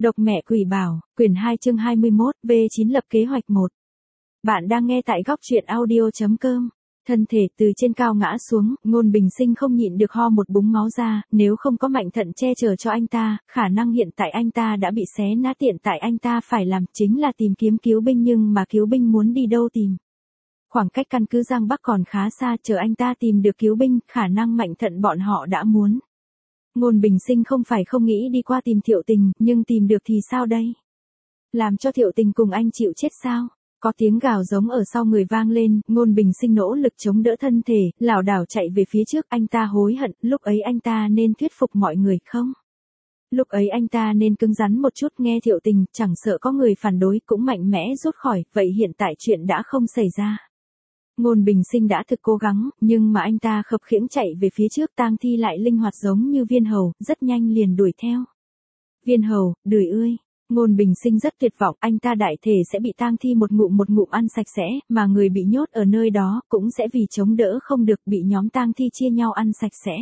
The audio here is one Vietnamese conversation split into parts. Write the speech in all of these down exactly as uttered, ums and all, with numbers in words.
Độc mẹ quỷ bảo, quyển hai chương hai mươi mốt, V chín lập kế hoạch một. Bạn đang nghe tại góc truyện audio.com. Thân thể từ trên cao ngã xuống, Ngôn Bình Sinh không nhịn được ho một búng máu ra, nếu không có Mạnh Thận che chở cho anh ta, khả năng hiện tại anh ta đã bị xé nát. Hiện tại anh ta phải làm chính là tìm kiếm cứu binh, nhưng mà cứu binh muốn đi đâu tìm? Khoảng cách căn cứ Giang Bắc còn khá xa, chờ anh ta tìm được cứu binh, khả năng Mạnh Thận bọn họ đã muốn. Ngôn Bình Sinh không phải không nghĩ đi qua tìm Thiệu Tình, nhưng tìm được thì sao đây? Làm cho Thiệu Tình cùng anh chịu chết sao? Có tiếng gào giống ở sau người vang lên, Ngôn Bình Sinh nỗ lực chống đỡ thân thể, lảo đảo chạy về phía trước. Anh ta hối hận, lúc ấy anh ta nên thuyết phục mọi người không? Lúc ấy anh ta nên cứng rắn một chút, nghe Thiệu Tình, chẳng sợ có người phản đối cũng mạnh mẽ rút khỏi, vậy hiện tại chuyện đã không xảy ra. Ngôn Bình Sinh đã thực cố gắng, nhưng mà anh ta khập khiễng chạy về phía trước, tang thi lại linh hoạt giống như viên hầu, rất nhanh liền đuổi theo. Viên hầu, đười ươi. Ngôn Bình Sinh rất tuyệt vọng, anh ta đại thể sẽ bị tang thi một ngụm một ngụm ăn sạch sẽ, mà người bị nhốt ở nơi đó cũng sẽ vì chống đỡ không được bị nhóm tang thi chia nhau ăn sạch sẽ.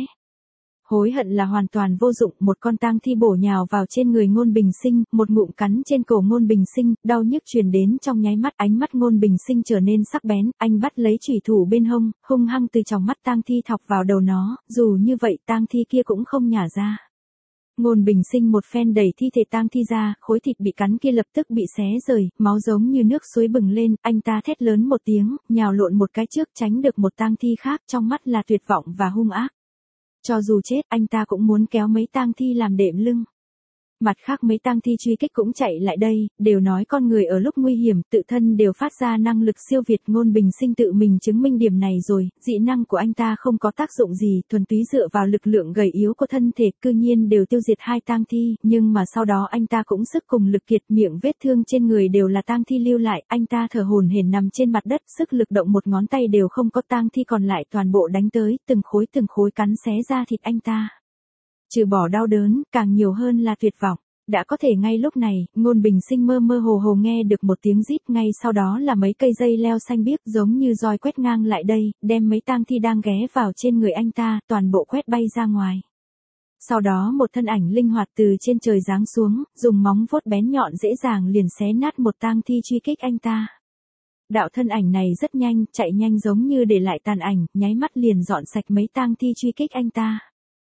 Hối hận là hoàn toàn vô dụng, một con tang thi bổ nhào vào trên người Ngôn Bình Sinh, một ngụm cắn trên cổ Ngôn Bình Sinh, đau nhức truyền đến trong nháy mắt, ánh mắt Ngôn Bình Sinh trở nên sắc bén, anh bắt lấy chủy thủ bên hông, hung hăng từ trong mắt tang thi thọc vào đầu nó, dù như vậy tang thi kia cũng không nhả ra. Ngôn Bình Sinh một phen đẩy thi thể tang thi ra, khối thịt bị cắn kia lập tức bị xé rời, máu giống như nước suối bừng lên, anh ta thét lớn một tiếng, nhào lộn một cái trước tránh được một tang thi khác, trong mắt là tuyệt vọng và hung ác. Cho dù chết, anh ta cũng muốn kéo mấy tang thi làm đệm lưng. Mặt khác mấy tang thi truy kích cũng chạy lại đây, đều nói con người ở lúc nguy hiểm, tự thân đều phát ra năng lực siêu việt. Ngôn Bình Sinh tự mình chứng minh điểm này rồi, dị năng của anh ta không có tác dụng gì, thuần túy dựa vào lực lượng gầy yếu của thân thể, cư nhiên đều tiêu diệt hai tang thi, nhưng mà sau đó anh ta cũng sức cùng lực kiệt, miệng vết thương trên người đều là tang thi lưu lại, anh ta thở hổn hển nằm trên mặt đất, sức lực động một ngón tay đều không có, tang thi còn lại toàn bộ đánh tới, từng khối từng khối cắn xé ra thịt anh ta. Trừ bỏ đau đớn, càng nhiều hơn là tuyệt vọng. Đã có thể ngay lúc này, Ngôn Bình Sinh mơ mơ hồ hồ nghe được một tiếng rít, ngay sau đó là mấy cây dây leo xanh biếc giống như roi quét ngang lại đây, đem mấy tang thi đang ghé vào trên người anh ta, toàn bộ quét bay ra ngoài. Sau đó một thân ảnh linh hoạt từ trên trời giáng xuống, dùng móng vuốt bén nhọn dễ dàng liền xé nát một tang thi truy kích anh ta. Đạo thân ảnh này rất nhanh, chạy nhanh giống như để lại tàn ảnh, nháy mắt liền dọn sạch mấy tang thi truy kích anh ta.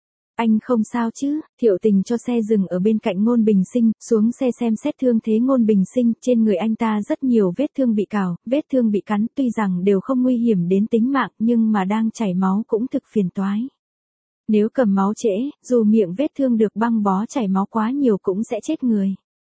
Anh không sao chứ? Thiệu Tình cho xe dừng ở bên cạnh Ngôn Bình Sinh, xuống xe xem xét thương thế Ngôn Bình Sinh, trên người anh ta rất nhiều vết thương bị cào, vết thương bị cắn, tuy rằng đều không nguy hiểm đến tính mạng, nhưng mà đang chảy máu cũng thực phiền toái. Nếu cầm máu trễ, dù miệng vết thương được băng bó chảy máu quá nhiều cũng sẽ chết người.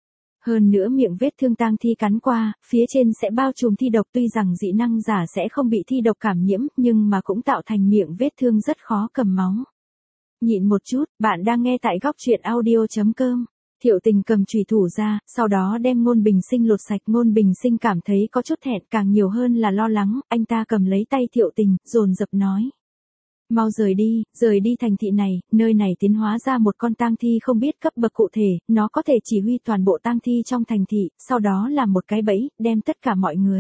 Hơn nữa miệng vết thương tang thi cắn qua, phía trên sẽ bao trùm thi độc, tuy rằng dị năng giả sẽ không bị thi độc cảm nhiễm, nhưng mà cũng tạo thành miệng vết thương rất khó cầm máu. Nhịn một chút, bạn đang nghe tại góc truyện audio.com. Thiệu Tình cầm chùy thủ ra, sau đó đem Ngôn Bình Sinh lột sạch. Ngôn Bình Sinh cảm thấy có chút thẹn, càng nhiều hơn là lo lắng, anh ta cầm lấy tay Thiệu Tình, dồn dập nói. Mau rời đi, rời đi thành thị này, nơi này tiến hóa ra một con tang thi không biết cấp bậc cụ thể, nó có thể chỉ huy toàn bộ tang thi trong thành thị, sau đó làm một cái bẫy, đem tất cả mọi người.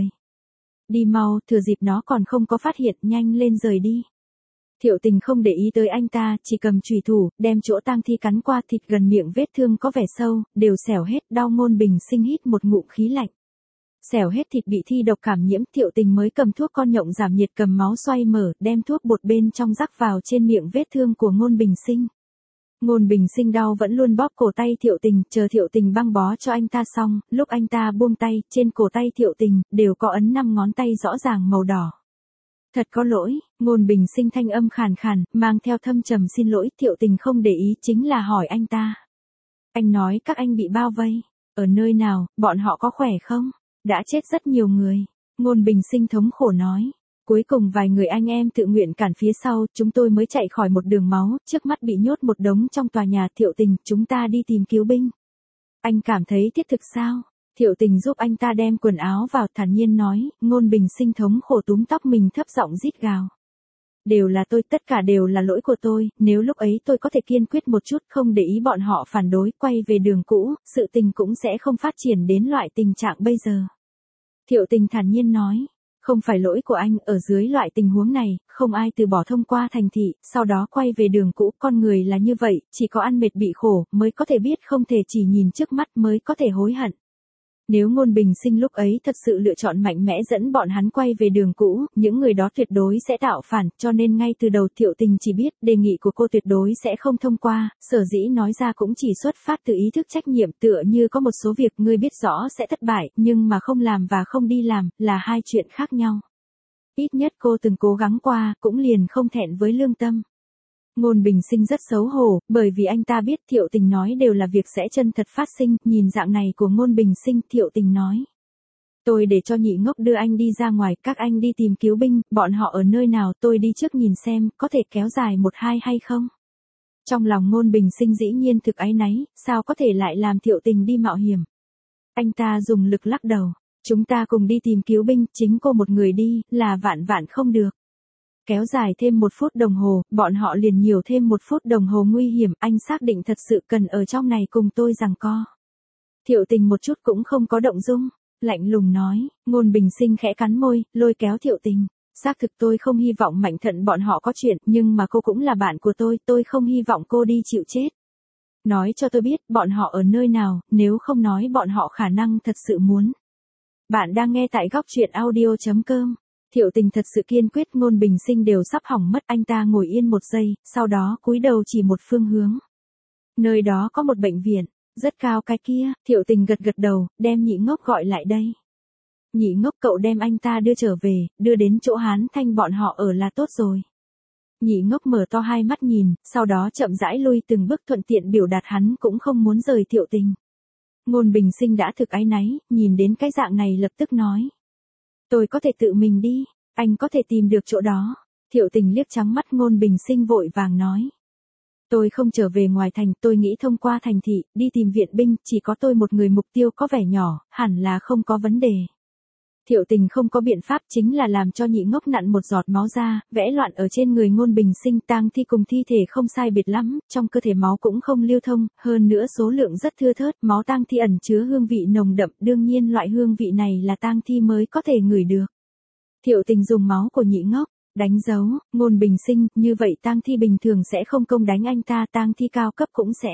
Đi mau, thừa dịp nó còn không có phát hiện, nhanh lên rời đi. Thiệu Tình không để ý tới anh ta, chỉ cầm chùy thủ, đem chỗ tang thi cắn qua thịt gần miệng vết thương có vẻ sâu, đều xẻo hết, đau. Ngôn Bình Sinh hít một ngụm khí lạnh. Xẻo hết thịt bị thi độc cảm nhiễm, Thiệu Tình mới cầm thuốc con nhộng giảm nhiệt cầm máu xoay mở, đem thuốc bột bên trong rắc vào trên miệng vết thương của Ngôn Bình Sinh. Ngôn Bình Sinh đau vẫn luôn bóp cổ tay Thiệu Tình, chờ Thiệu Tình băng bó cho anh ta xong, lúc anh ta buông tay, trên cổ tay Thiệu Tình, đều có ấn năm ngón tay rõ ràng màu đỏ. Thật có lỗi, Ngôn Bình Sinh thanh âm khàn khàn, mang theo thâm trầm xin lỗi. Thiệu Tình không để ý, chính là hỏi anh ta. Anh nói các anh bị bao vây, ở nơi nào, bọn họ có khỏe không? Đã chết rất nhiều người. Ngôn Bình Sinh thống khổ nói. Cuối cùng vài người anh em tự nguyện cản phía sau, chúng tôi mới chạy khỏi một đường máu, trước mắt bị nhốt một đống trong tòa nhà. Thiệu Tình, chúng ta đi tìm cứu binh. Anh cảm thấy thiết thực sao? Thiệu Tình giúp anh ta đem quần áo vào, thản nhiên nói. Ngôn Bình Sinh thống khổ túm tóc mình, thấp giọng rít gào. Đều là tôi, tất cả đều là lỗi của tôi, nếu lúc ấy tôi có thể kiên quyết một chút, không để ý bọn họ phản đối, quay về đường cũ, sự tình cũng sẽ không phát triển đến loại tình trạng bây giờ. Thiệu Tình thản nhiên nói. Không phải lỗi của anh, ở dưới loại tình huống này, không ai từ bỏ thông qua thành thị, sau đó quay về đường cũ, con người là như vậy, chỉ có ăn mệt bị khổ, mới có thể biết không thể chỉ nhìn trước mắt mới có thể hối hận. Nếu Ngôn Bình Sinh lúc ấy thật sự lựa chọn mạnh mẽ dẫn bọn hắn quay về đường cũ, những người đó tuyệt đối sẽ tạo phản, cho nên ngay từ đầu Thiệu Tình chỉ biết đề nghị của cô tuyệt đối sẽ không thông qua, sở dĩ nói ra cũng chỉ xuất phát từ ý thức trách nhiệm, tựa như có một số việc ngươi biết rõ sẽ thất bại, nhưng mà không làm và không đi làm, là hai chuyện khác nhau. Ít nhất cô từng cố gắng qua, cũng liền không thẹn với lương tâm. Ngôn Bình Sinh rất xấu hổ, bởi vì anh ta biết Thiệu Tình nói đều là việc sẽ chân thật phát sinh, nhìn dạng này của Ngôn Bình Sinh, Thiệu Tình nói. Tôi để cho nhị ngốc đưa anh đi ra ngoài, các anh đi tìm cứu binh, bọn họ ở nơi nào tôi đi trước nhìn xem, có thể kéo dài một hai hay không. Trong lòng Ngôn Bình Sinh dĩ nhiên thực áy náy, sao có thể lại làm Thiệu Tình đi mạo hiểm. Anh ta dùng lực lắc đầu, chúng ta cùng đi tìm cứu binh, chính cô một người đi, là vạn vạn không được. Kéo dài thêm một phút đồng hồ, bọn họ liền nhiều thêm một phút đồng hồ nguy hiểm, anh xác định thật sự cần ở trong này cùng tôi giằng co. Thiệu Tình một chút cũng không có động dung, lạnh lùng nói, Ngôn Bình Sinh khẽ cắn môi, lôi kéo Thiệu Tình. Xác thực tôi không hy vọng Mạnh Thận bọn họ có chuyện, nhưng mà cô cũng là bạn của tôi, tôi không hy vọng cô đi chịu chết. Nói cho tôi biết, bọn họ ở nơi nào, nếu không nói bọn họ khả năng thật sự muốn. Bạn đang nghe tại góc truyện audio chấm com. Thiệu Tình thật sự kiên quyết, Ngôn Bình Sinh đều sắp hỏng mất, anh ta ngồi yên một giây, sau đó cúi đầu chỉ một phương hướng. Nơi đó có một bệnh viện, rất cao cái kia, Thiệu Tình gật gật đầu, đem nhị ngốc gọi lại đây. Nhị ngốc cậu đem anh ta đưa trở về, đưa đến chỗ Hán Thanh bọn họ ở là tốt rồi. Nhị ngốc mở to hai mắt nhìn, sau đó chậm rãi lui từng bước thuận tiện biểu đạt hắn cũng không muốn rời Thiệu Tình. Ngôn Bình Sinh đã thực áy náy, nhìn đến cái dạng này lập tức nói. Tôi có thể tự mình đi, anh có thể tìm được chỗ đó. Thiệu Tình liếc trắng mắt Ngôn Bình Sinh vội vàng nói. Tôi không trở về ngoài thành, tôi nghĩ thông qua thành thị, đi tìm viện binh, chỉ có tôi một người, mục tiêu có vẻ nhỏ, hẳn là không có vấn đề. Thiệu Tình không có biện pháp, chính là làm cho nhị ngốc nặn một giọt máu ra, vẽ loạn ở trên người Ngôn Bình Sinh, tang thi cùng thi thể không sai biệt lắm, trong cơ thể máu cũng không lưu thông, hơn nữa số lượng rất thưa thớt, máu tang thi ẩn chứa hương vị nồng đậm, đương nhiên loại hương vị này là tang thi mới có thể ngửi được. Thiệu Tình dùng máu của nhị ngốc đánh dấu, Ngôn Bình Sinh, như vậy tang thi bình thường sẽ không công đánh anh ta, tang thi cao cấp cũng sẽ.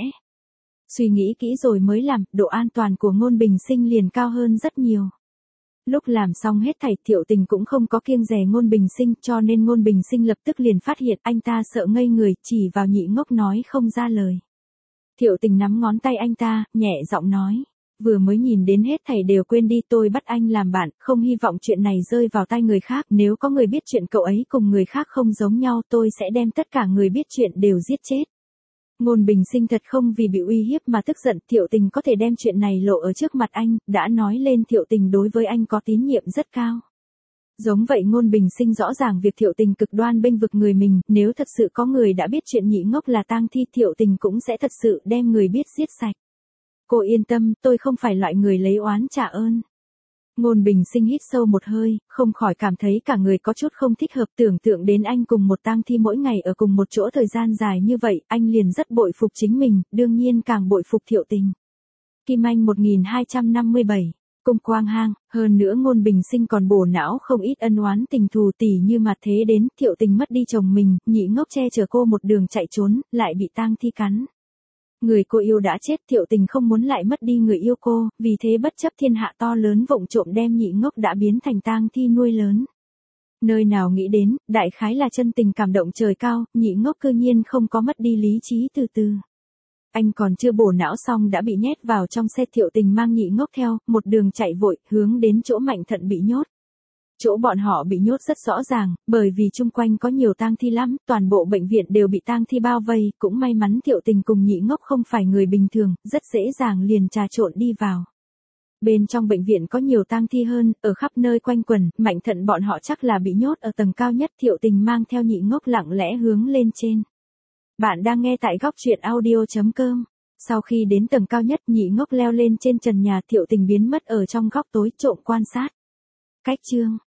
Suy nghĩ kỹ rồi mới làm, độ an toàn của Ngôn Bình Sinh liền cao hơn rất nhiều. Lúc làm xong hết thảy, Thiệu Tình cũng không có kiêng dè Ngôn Bình Sinh, cho nên Ngôn Bình Sinh lập tức liền phát hiện anh ta sợ ngây người, chỉ vào nhị ngốc nói không ra lời. Thiệu Tình nắm ngón tay anh ta, nhẹ giọng nói, vừa mới nhìn đến hết thảy đều quên đi, tôi bắt anh làm bạn, không hy vọng chuyện này rơi vào tay người khác, nếu có người biết chuyện cậu ấy cùng người khác không giống nhau, tôi sẽ đem tất cả người biết chuyện đều giết chết. Ngôn Bình Sinh thật không vì bị uy hiếp mà tức giận, Thiệu Tình có thể đem chuyện này lộ ở trước mặt anh, đã nói lên Thiệu Tình đối với anh có tín nhiệm rất cao. Giống vậy Ngôn Bình Sinh rõ ràng việc Thiệu Tình cực đoan bênh vực người mình, nếu thật sự có người đã biết chuyện nhị ngốc là tang thi, Thiệu Tình cũng sẽ thật sự đem người biết giết sạch. Cô yên tâm, tôi không phải loại người lấy oán trả ơn. Ngôn Bình Sinh hít sâu một hơi, không khỏi cảm thấy cả người có chút không thích hợp, tưởng tượng đến anh cùng một tang thi mỗi ngày ở cùng một chỗ thời gian dài như vậy, anh liền rất bội phục chính mình, đương nhiên càng bội phục Thiệu Tình. Kim Anh một nghìn hai trăm năm mươi bảy, Cung Quang Hang, hơn nữa Ngôn Bình Sinh còn bổ não không ít ân oán tình thù, tỉ như mặt thế đến, Thiệu Tình mất đi chồng mình, nhị ngốc che chở cô một đường chạy trốn, lại bị tang thi cắn. Người cô yêu đã chết, Thiệu Tình không muốn lại mất đi người yêu cô, vì thế bất chấp thiên hạ to lớn vụng trộm đem nhị ngốc đã biến thành tang thi nuôi lớn. Nơi nào nghĩ đến, đại khái là chân tình cảm động trời cao, nhị ngốc cư nhiên không có mất đi lý trí từ từ. Anh còn chưa bổ não xong đã bị nhét vào trong xe, Thiệu Tình mang nhị ngốc theo, một đường chạy vội, hướng đến chỗ Mạnh Thận bị nhốt. Chỗ bọn họ bị nhốt rất rõ ràng, bởi vì chung quanh có nhiều tang thi lắm, toàn bộ bệnh viện đều bị tang thi bao vây, cũng may mắn Thiệu Tình cùng nhị ngốc không phải người bình thường, rất dễ dàng liền trà trộn đi vào. Bên trong bệnh viện có nhiều tang thi hơn, ở khắp nơi quanh quẩn, Mạnh Thận bọn họ chắc là bị nhốt ở tầng cao nhất, Thiệu Tình mang theo nhị ngốc lặng lẽ hướng lên trên. Bạn đang nghe tại góc truyện audio chấm com. Sau khi đến tầng cao nhất, nhị ngốc leo lên trên trần nhà, Thiệu Tình biến mất ở trong góc tối, trộm quan sát. Cách chương